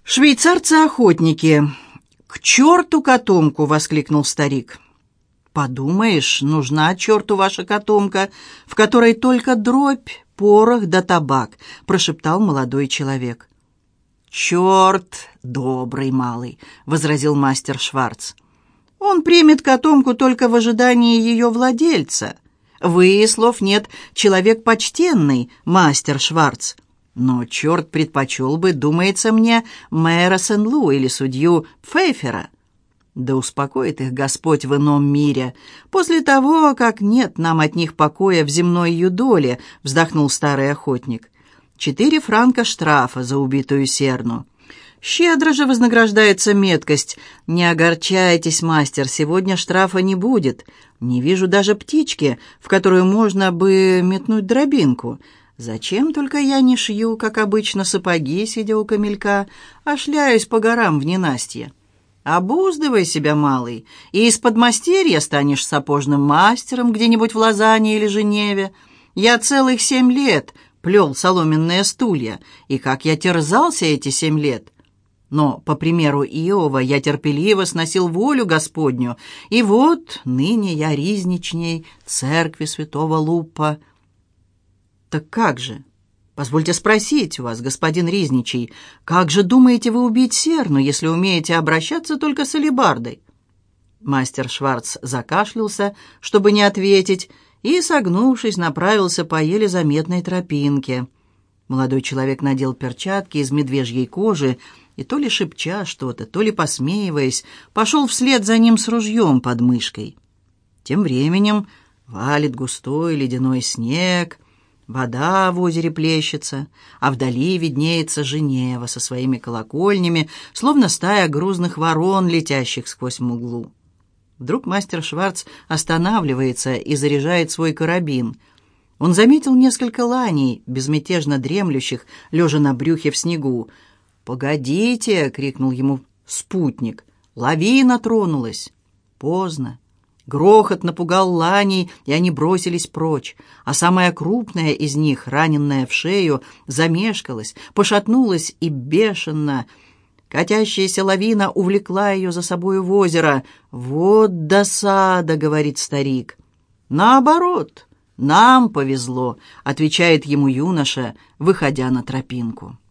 «Швейцарцы-охотники! К черту котомку!» — воскликнул старик. «Подумаешь, нужна черту ваша котомка, в которой только дробь, порох да табак», — прошептал молодой человек. «Черт добрый малый», — возразил мастер Шварц. «Он примет котомку только в ожидании ее владельца. Вы, слов нет, человек почтенный, мастер Шварц. Но черт предпочел бы, думается мне, мэра Сен-Лу или судью Пфейфера. Да успокоит их Господь в ином мире. После того, как нет нам от них покоя в земной юдоле», — вздохнул старый охотник. 4 франка штрафа за убитую серну. Щедро же вознаграждается меткость. Не огорчайтесь, мастер, сегодня штрафа не будет. Не вижу даже птички, в которую можно бы метнуть дробинку. Зачем только я не шью, как обычно, сапоги, сидя у камелька, а шляюсь по горам в ненастье? Обуздывай себя, малый, и из подмастерья станешь сапожным мастером где-нибудь в Лозанне или Женеве. Я целых 7 лет плел соломенные стулья, и как я терзался эти 7 лет. Но, по примеру Иова, я терпеливо сносил волю Господню, и вот ныне я ризничней церкви святого Луппа. «Так как же? Позвольте спросить у вас, господин Ризничий, как же думаете вы убить серну, если умеете обращаться только с алебардой?» Мастер Шварц закашлялся, чтобы не ответить, и, согнувшись, направился по еле заметной тропинке. Молодой человек надел перчатки из медвежьей кожи и, то ли шепча что-то, то ли посмеиваясь, пошел вслед за ним с ружьем под мышкой. Тем временем валит густой ледяной снег, вода в озере плещется, а вдали виднеется Женева со своими колокольнями, словно стая грузных ворон, летящих сквозь мглу. Вдруг мастер Шварц останавливается и заряжает свой карабин. Он заметил несколько ланей, безмятежно дремлющих, лежа на брюхе в снегу. «Погодите!» — крикнул ему спутник. «Лавина тронулась!» Поздно. Грохот напугал ланей, и они бросились прочь, а самая крупная из них, раненная в шею, замешкалась, пошатнулась и бешено. Катящаяся лавина увлекла ее за собою в озеро. «Вот досада!» — говорит старик. «Наоборот, нам повезло», — отвечает ему юноша, выходя на тропинку.